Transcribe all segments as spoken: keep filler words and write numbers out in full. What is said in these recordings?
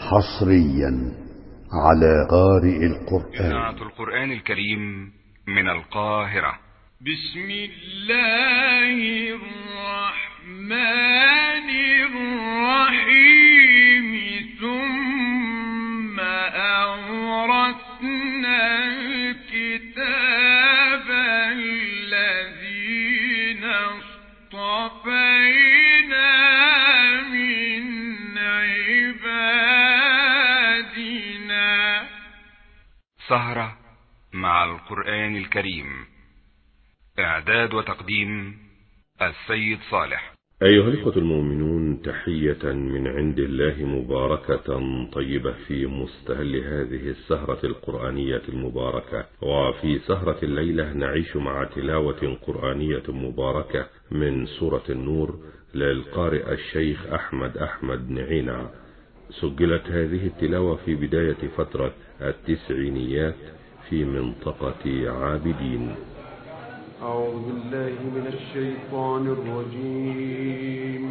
حصريا على قارئ القرآن. إذاعة القرآن الكريم من القاهرة. بسم الله الرحمن الرحيم. ثم أورثنا الكتاب الذين اصطفينا من عبادنا. سهرة مع القرآن الكريم. إعداد وتقديم السيد صالح. أيها الإخوة المؤمنون، تحية من عند الله مباركة طيبة في مستهل هذه السهرة القرآنية المباركة. وفي سهرة الليلة نعيش مع تلاوة قرآنية مباركة من سورة النور للقارئ الشيخ أحمد أحمد نعينة. سجلت هذه التلاوة في بداية فترة التسعينيات في منطقة عابدين. أعوذ بالله من الشيطان الرجيم.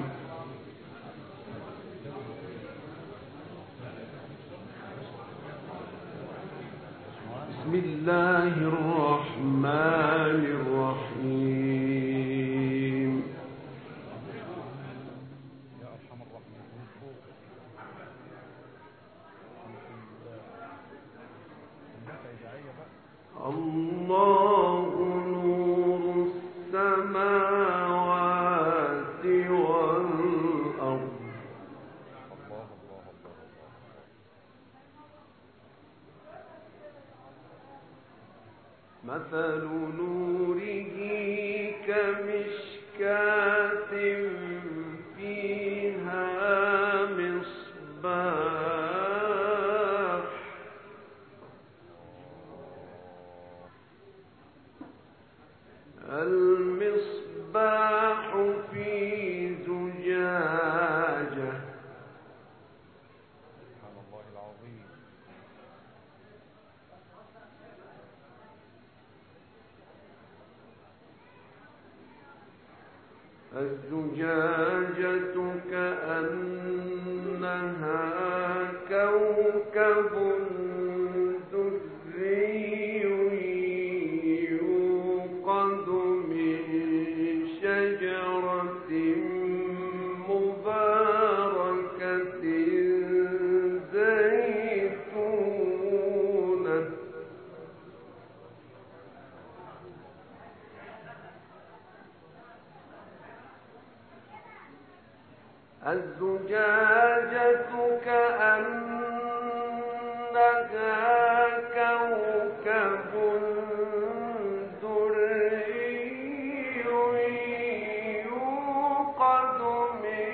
بسم الله الرحمن الرحيم. الله نور السماوات والأرض. مثل نوره كمشكاة فيها مصباح المصباح في زجاجة سبحان الله العظيم. الزجاجة كأنها كوكب الزجاجة كأنها كوكب دري يوقد من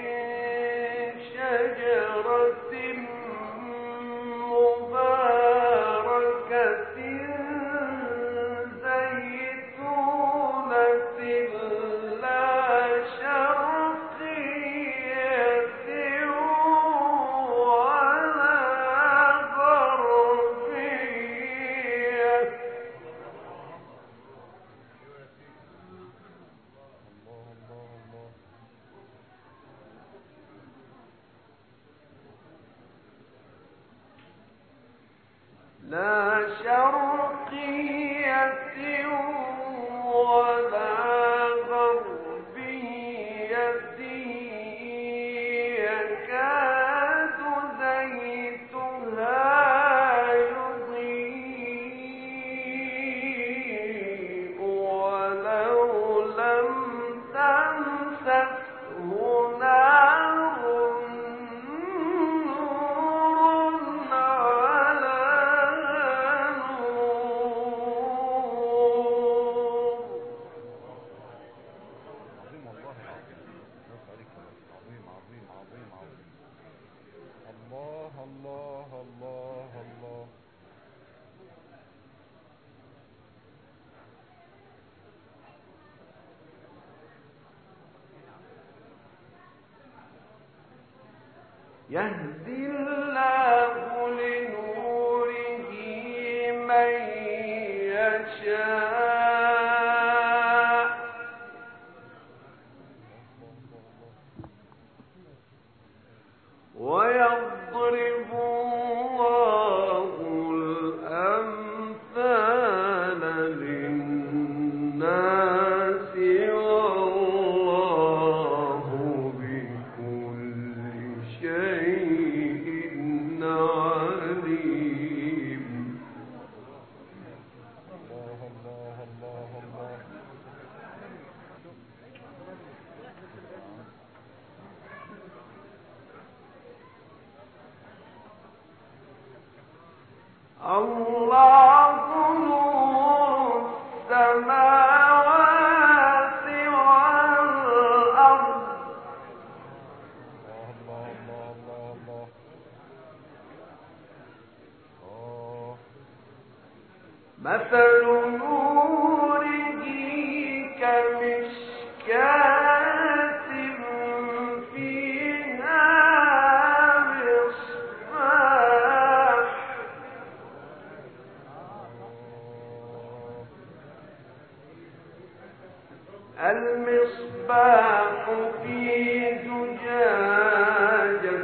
شجرة مباركة زيتونة لا شرقية ولا غربية. لا شرقية ولا غربية يكاد زيتها يضيء ولو لم تمسسه نار نور على الله الله الله. يهدي الله لنوره من يشاء ويضرب الله نور السماوات والأرض مثل نوره كمشكاة فيها مصباح المصباح في زجاجة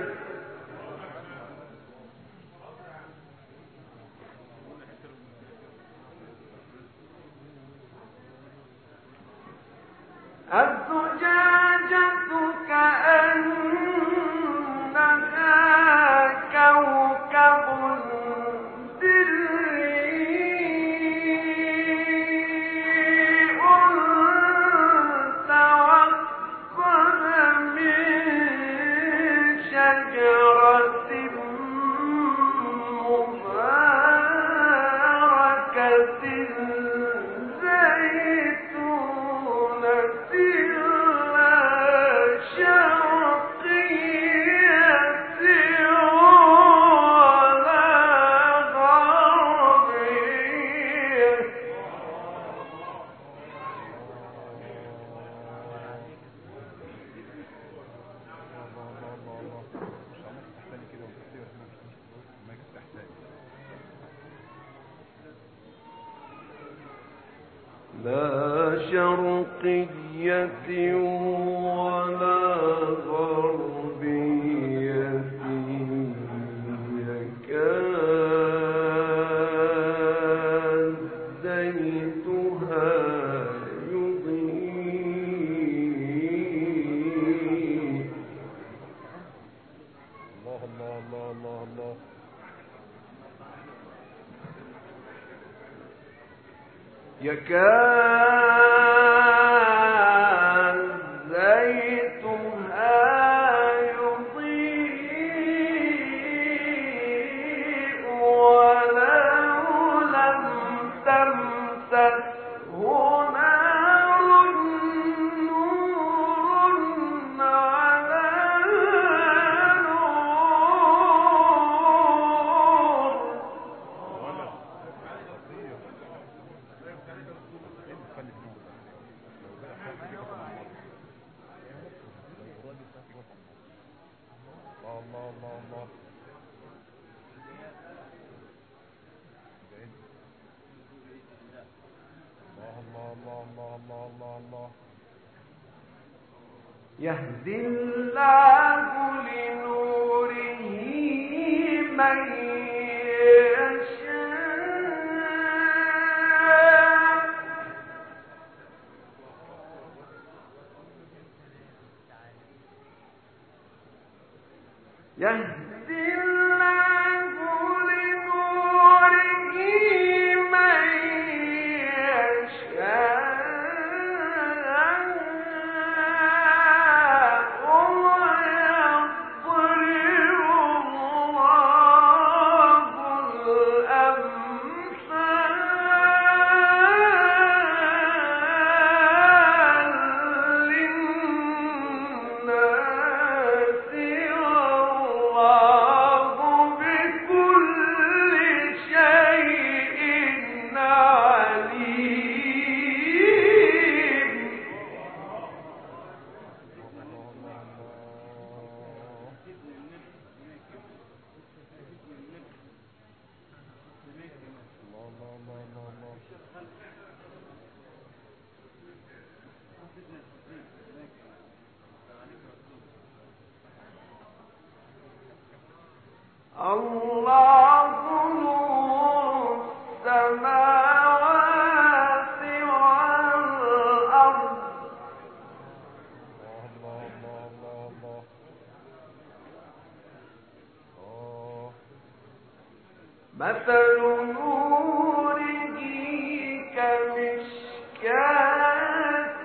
الزجاجة كأنها كوكب دري توقد من شجرة مباركة زيتونة لا شرقية ولا غربية لا شرقية ولا غربية يكاد زيتها يضيء الله الله الله الله الله يكاد زيتها يضيء ولو لم تمسسه نار نور على نور الله الله الله الله الله الله الله الله يهدي الله لنوره من يشاء يهدي الله لنوره من يشاء ويضرب الله الأمثال للناس والله بكل شيء عليم الله نور السماوات والأرض مثل نوره كمشكاة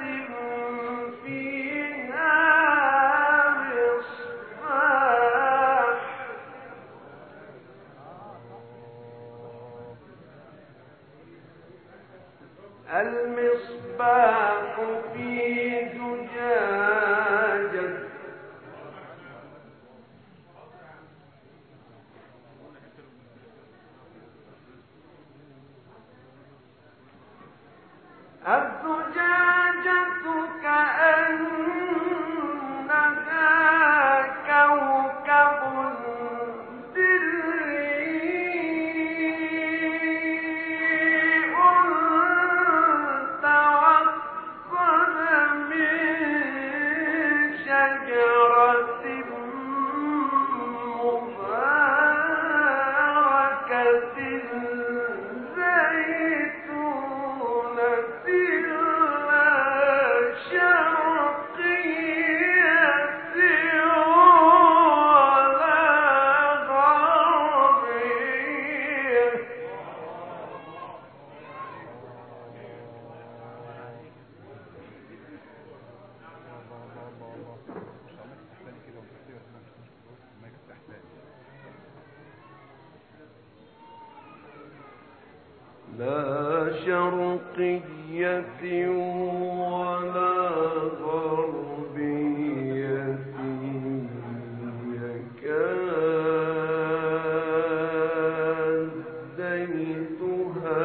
فيها مصباح المصباح في زجاجة الزجاجة كأنها كوكب لا شرقية ولا غربية يكاد زيتها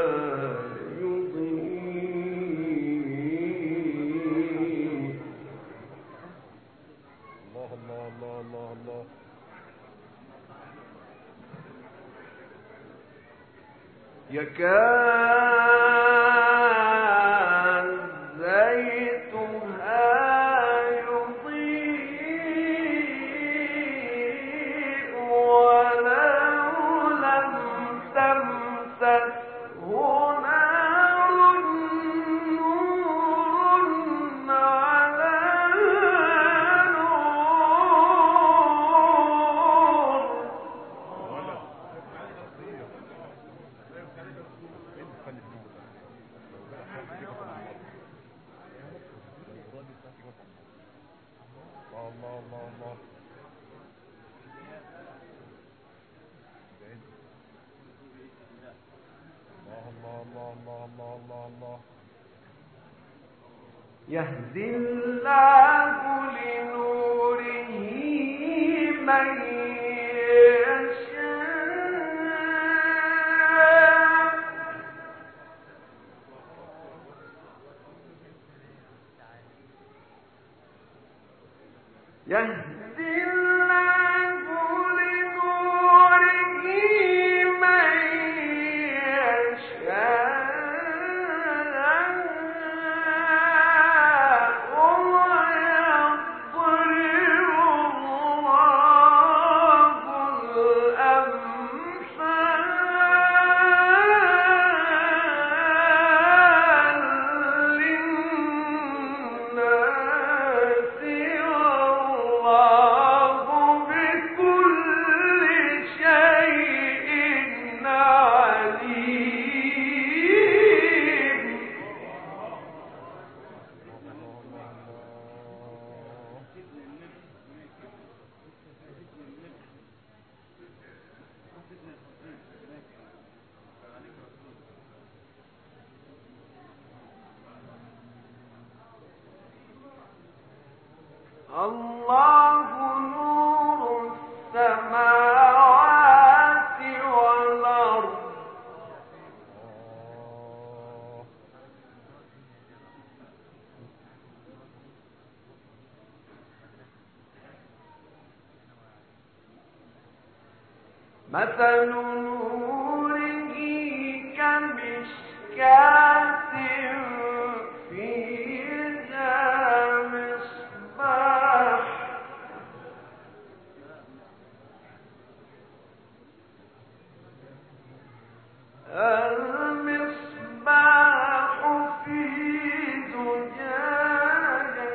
يضيء. الله الله الله الله الله. يكاد زيتها يضيء ولو لم تمسسه نار نور على الله الله الله. الله الله الله الله الله الله. يهدي الله لنوره من يشاء. يهدي الله لنوره من يشاء ويضرب الله الأمثال للناس والله بكل شيء عليم. الله نور السماوات والأرض. مثل نوره كمشكاة فيها مصباح المصباح في زجاجة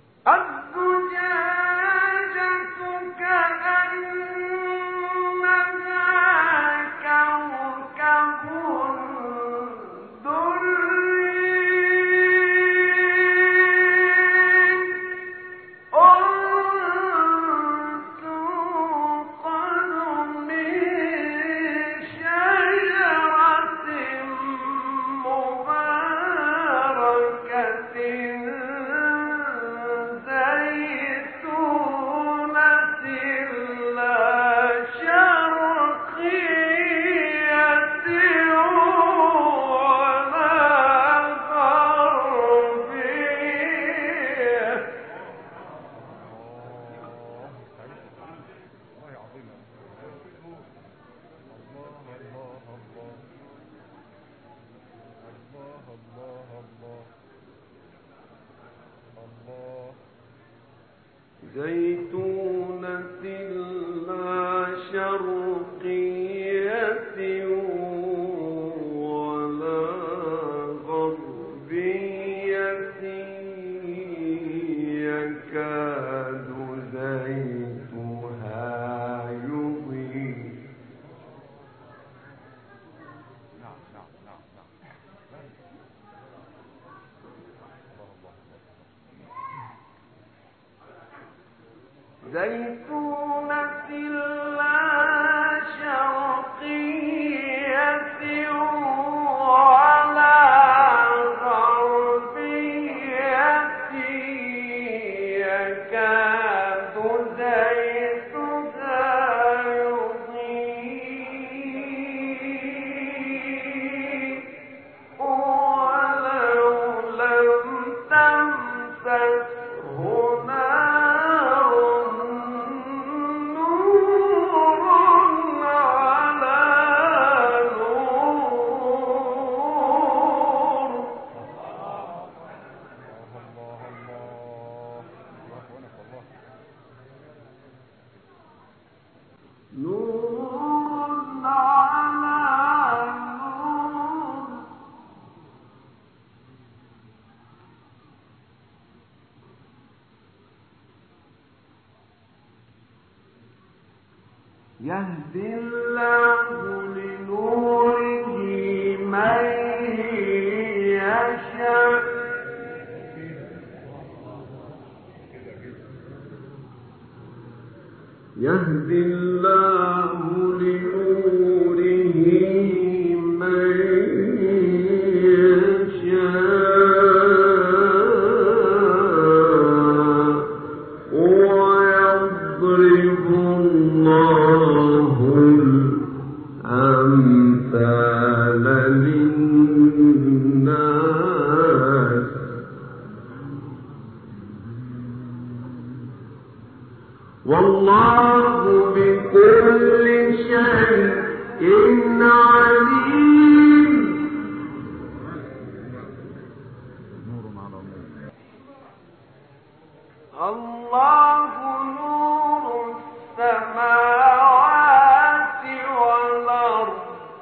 الزجاجة كأنها زيتونة لا شرقية ولا غربية يكاد زيتها يضيء زيتونة لا شرقية ولا غربية يكاد زيتها يضيء ولو لم تمسسه نار نور على نور نور على نور يهدي الله لنوره من يشاء يهدي الله لنوره من يشاء ويضرب الله الأمثال للناس والله بكل شيء عليم الله نور السماوات والأرض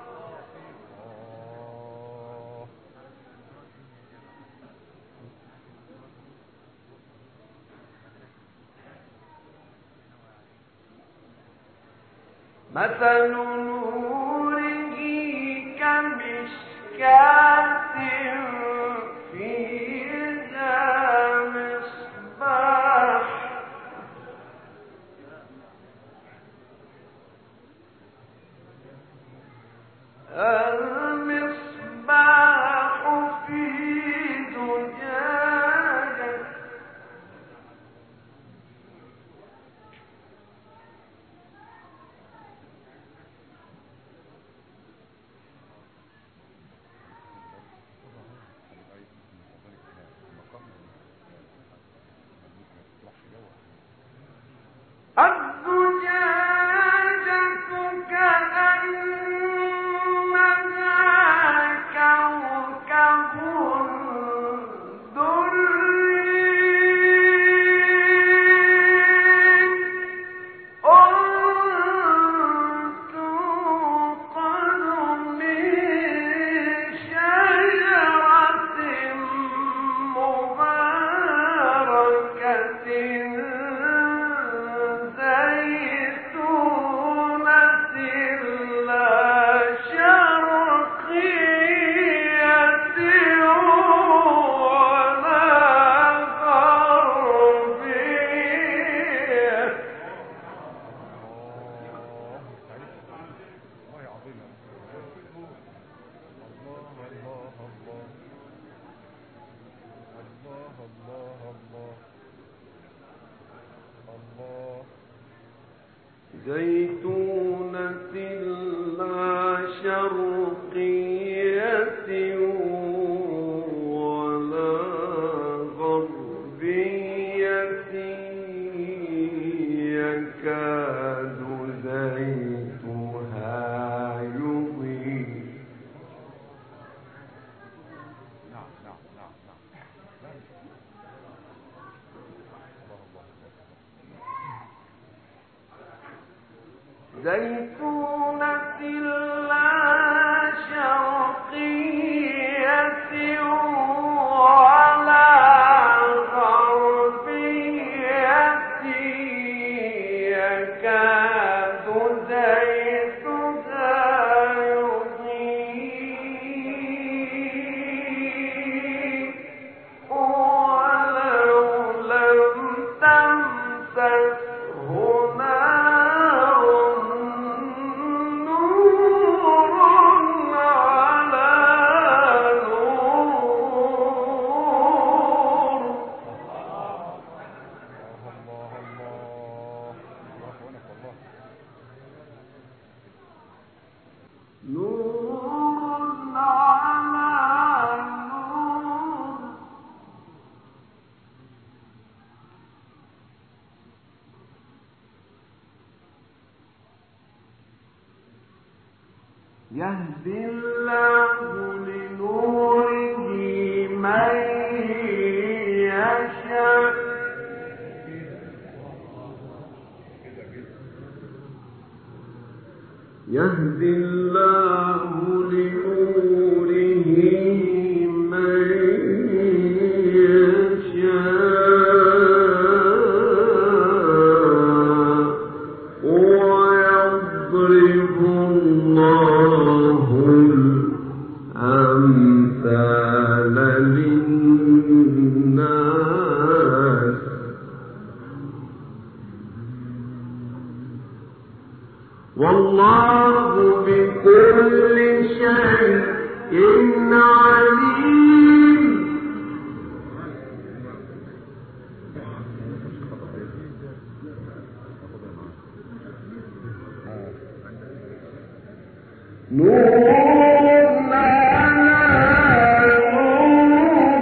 مثل نوره كمشكاة فيها مصباح المصباح في زجاجة الزجاجة كأنها كوكب زيتونة لا شرقية ولا غربية يكاد زيتها يضيء زيتونة لا شرقية ولا غربية يكاد زيتها يضيء ولو لم تمسسه نار نور على نور نور على نور يهدي الله لنوره من يشاء يهدي الله لنوره من يشاء ويضرب الله الأمثال للناس والله بكل شيء عليم. نور على نور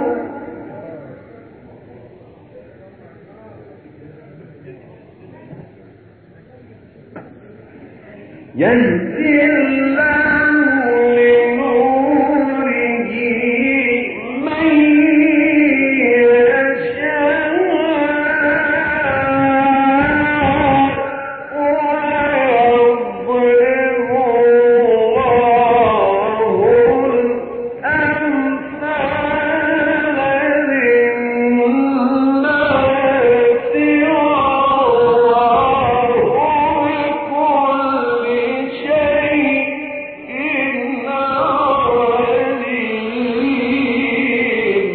يهدي الله لنوره من يشاء ويضرب الله الأمثال للناس والله بكل شيء عليم.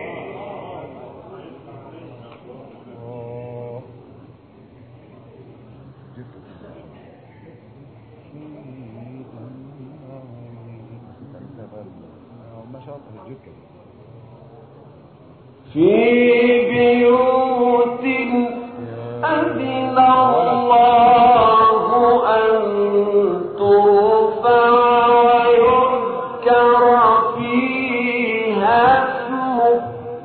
في بيوت أذن الله أن ترفع ويذكر فيها اسمه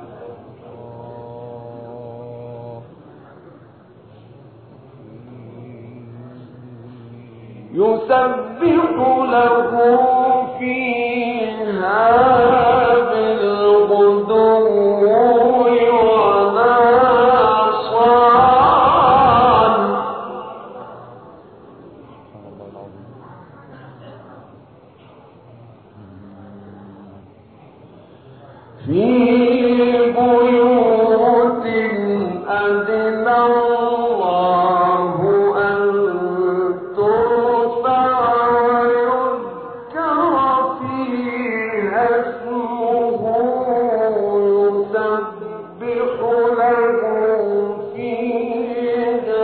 يسبح له فيها بالغدو والآصال في بيوت أذن الله أن ترفع ويذكر فيها اسمه يسبح له فيها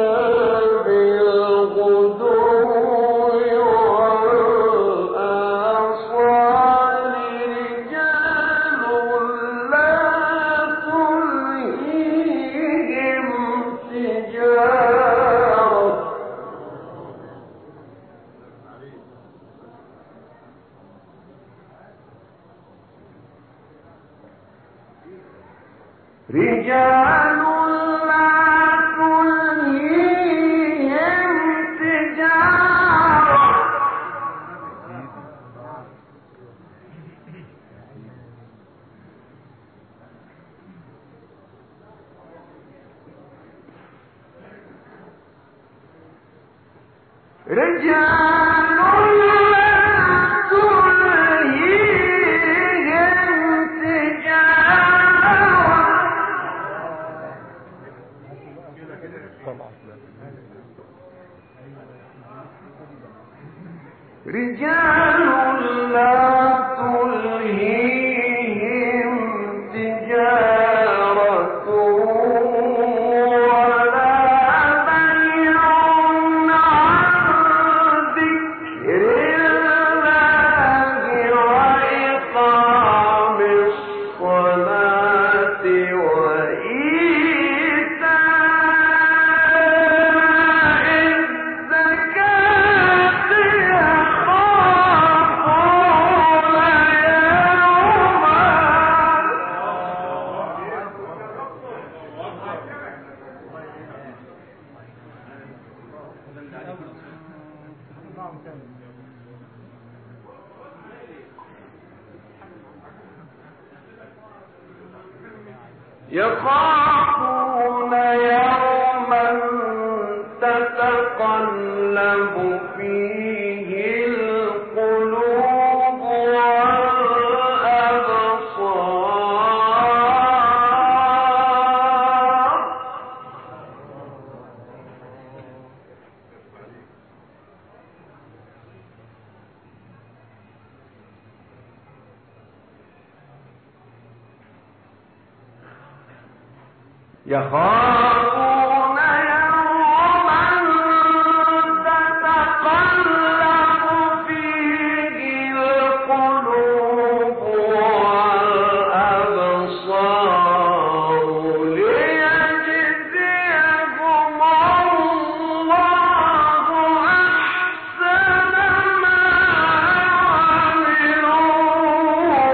بالغدو والآصال رجال لا تلهيهم تجارة رجال لا تلهيهم تجارة رجال لا تلهيهم تجارة رجال لا تلهيهم تجارة ولا بيع عن ذكر الله وإقام الصلاة وإيتاء الزكاة يخافون يخافون يوما تتقلب فيه القلوب والأبصار يخافون يوما تتقلب فيه القلوب والأبصار ليجزيهم الله أحسن ما عملوا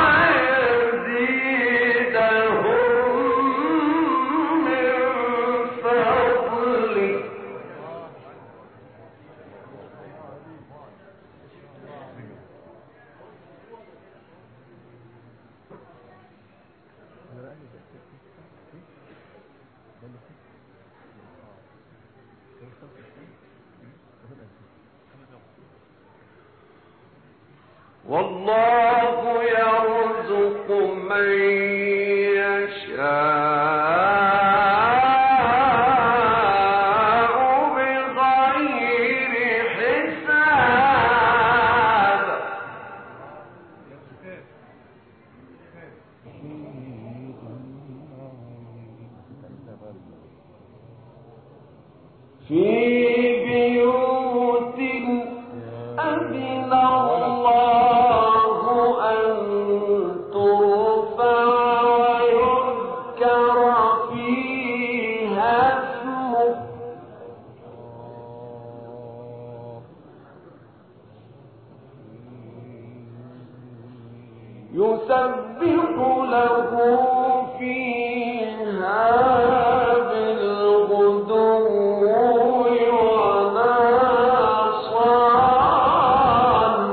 ويزيدهم من فضله والله يرزق من يشاء بغير حساب في بيوت أذن الله أن ترفع ويذكر فيها اسمه يسبح له فيها بالغدو والآصال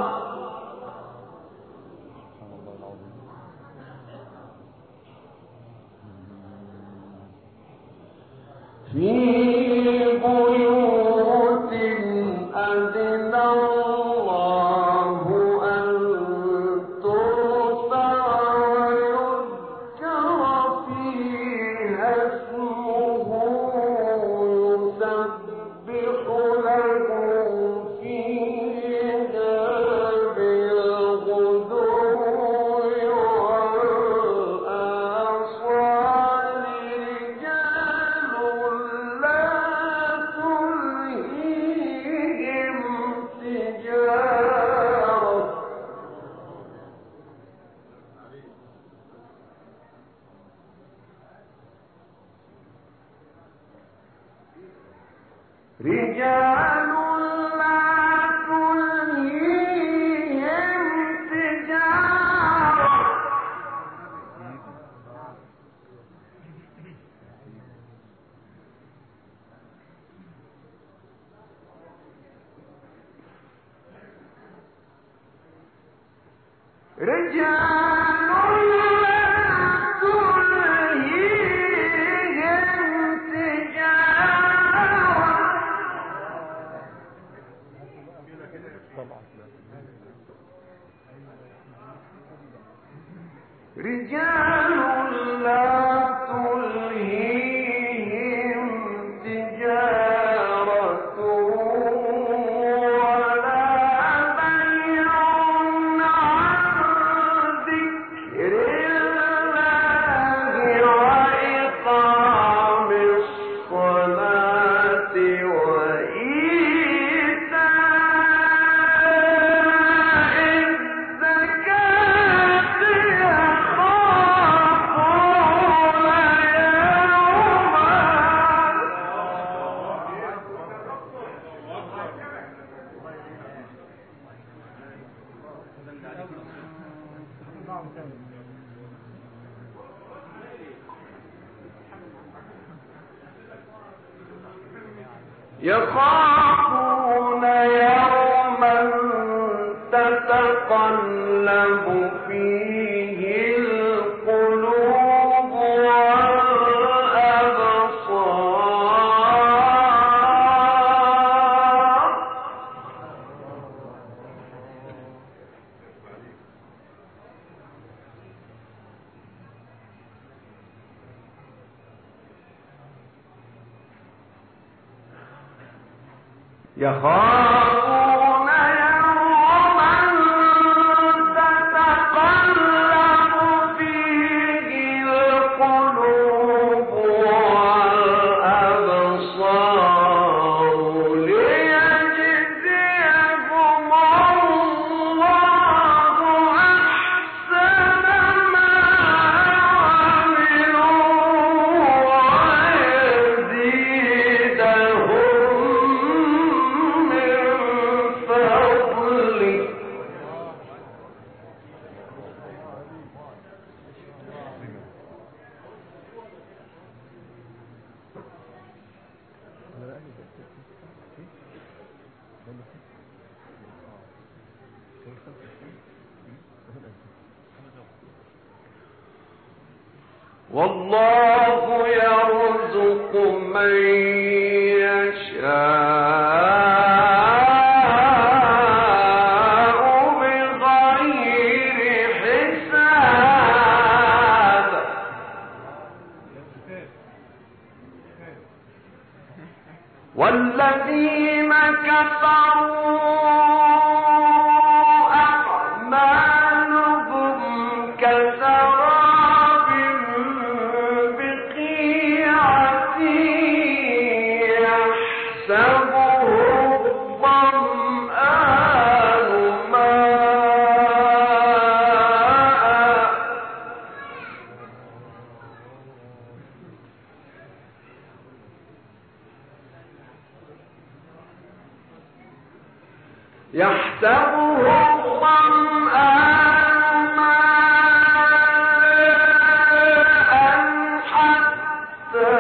في بيوت أذن الله أن ترفع ويذكر فيها اسمه يسبح له فيها بالغدو والآصال رجال لا تلهيهم تجارة رجال لا تلهيهم تجارة رجال لا تلهيهم تجارة يخافون يوما تتقلب فيه القلوب والأبصار يخافون يوما تتقلب فيه القلوب والأبصار ليجزيهم الله أحسن ما عملوا ويزيدهم من فضله والله يرزق من يشاء بغير حساب والذين كفروا أعمالهم كسراب بقيعة يحسبه الظمآن ماء يحسبه الظمآن ماء حتى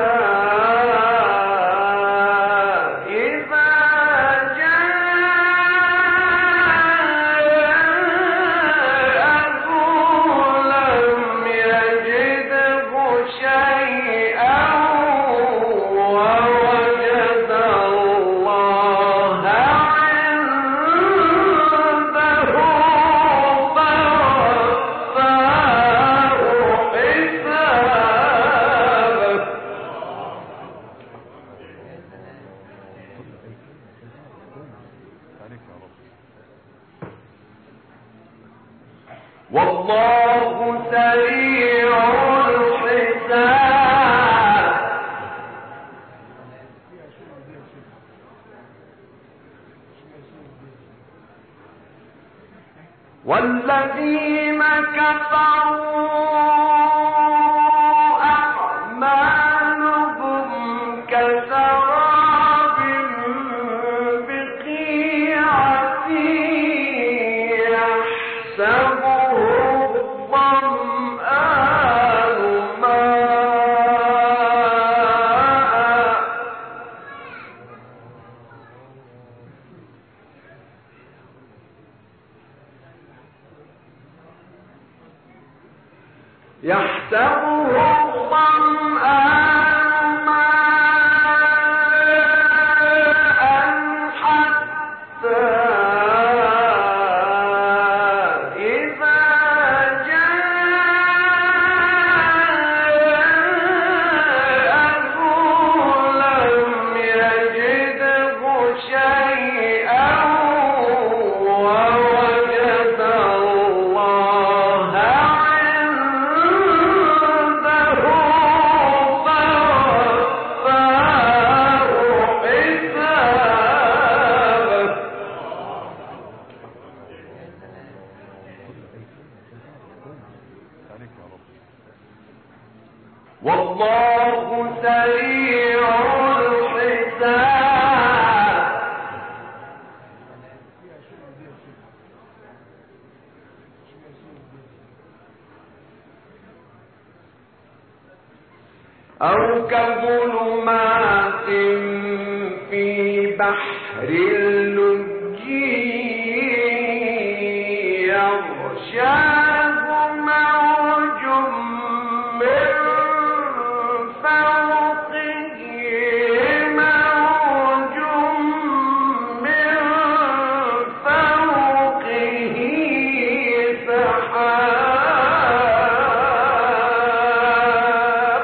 إذا جاءه لم يجده شيئا ووجد الله عنده فوفاه حسابه والله سريع الحساب والذين كفروا أعمالهم كسراب بقيعة يحسبه الظمآن ماء يحسبه الظمآن ماء حتى إذا جاءه لم يجده شيئا ووجد الله عنده أو كظلمات في بحر اللجي يغشاه موج من فوقه موج من فوقه سحاب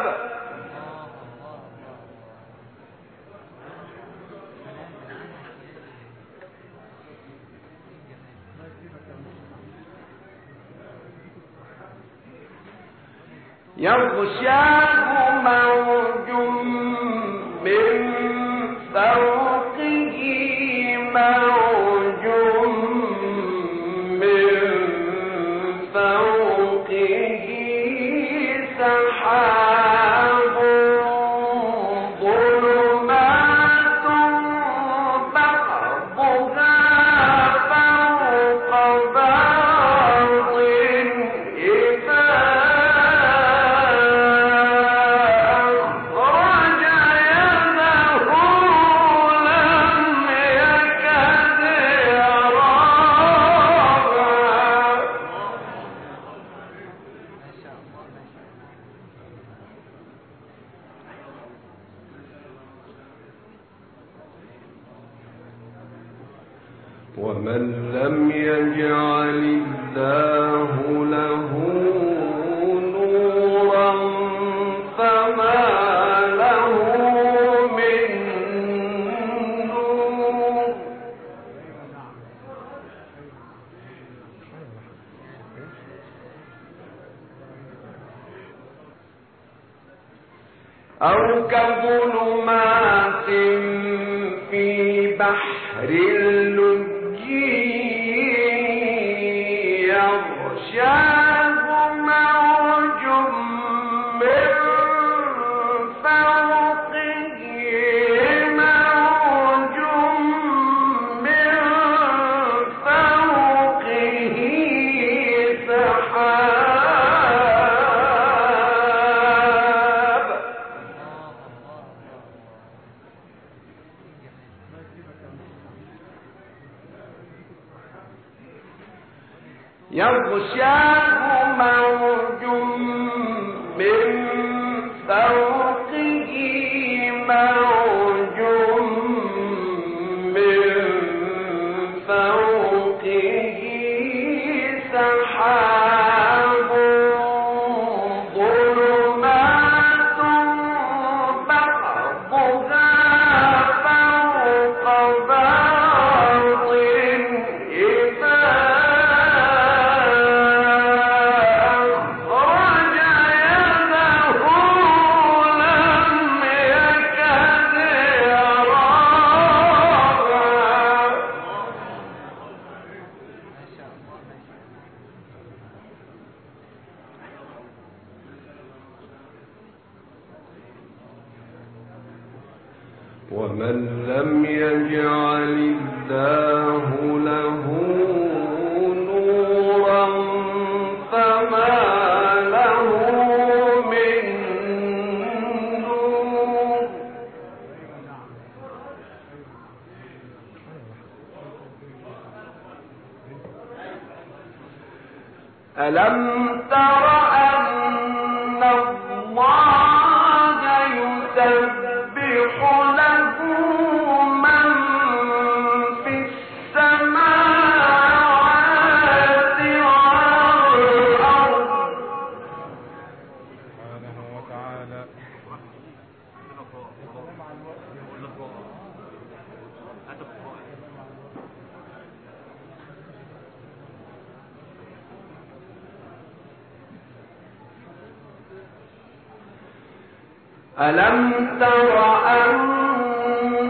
يغشاه موج من فوقه موج من فوقه سحاب ظلمات بعضها فوق بعض إذا أخرج يده لم يكد يراها ومن لم يجعل الله له نورا فما له من نور أو كظلمات في بحر اللجي يغشاه موج من فوقه موج من فوقه سحاب يغشاه موج من فوقه موج من فوقه سحاب ظلمات بعضها فوق بعض إذا أخرج يده لم يكد يراها ومن لم يجعل الله له نورا فما له من نور ألم تر أن الله يسبح له من في السماوات والأرض سبحانه وتعالى ألم تر أن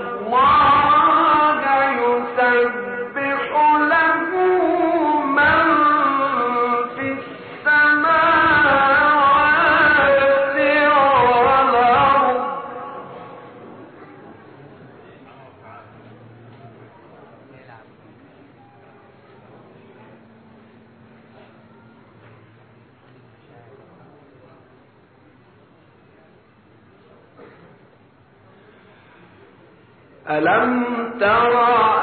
الله يسبح له من في السماوات والأرض ألم تر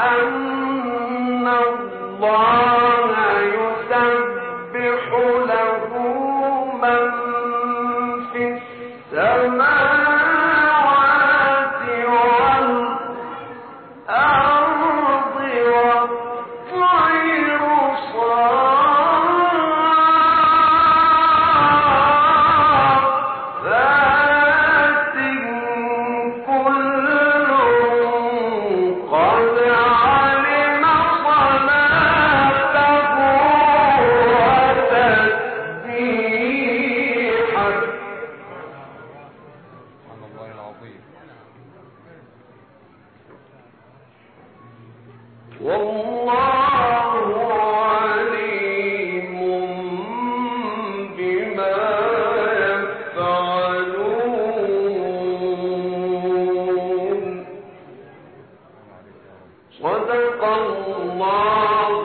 أن الله يسبح له من في السماوات والأرض والطير صافات كل قد علم صلاته وتسبيحه سبحان الله العظيم. والله عليم بما يفعلون. صدق الله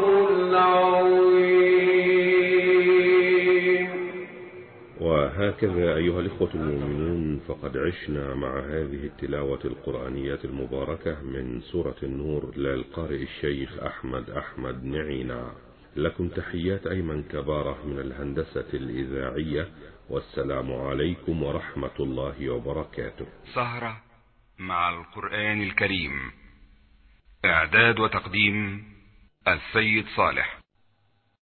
العظيم. وهكذا أيها الإخوة المؤمنون فقد عشنا مع هذه التلاوة القرآنية المباركة من سورة النور للقارئ الشيخ أحمد أحمد نعينا. لكم تحيات أيمن كبارة من الهندسة الإذاعية، والسلام عليكم ورحمة الله وبركاته. سهرة مع القرآن الكريم. إعداد وتقديم السيد صالح.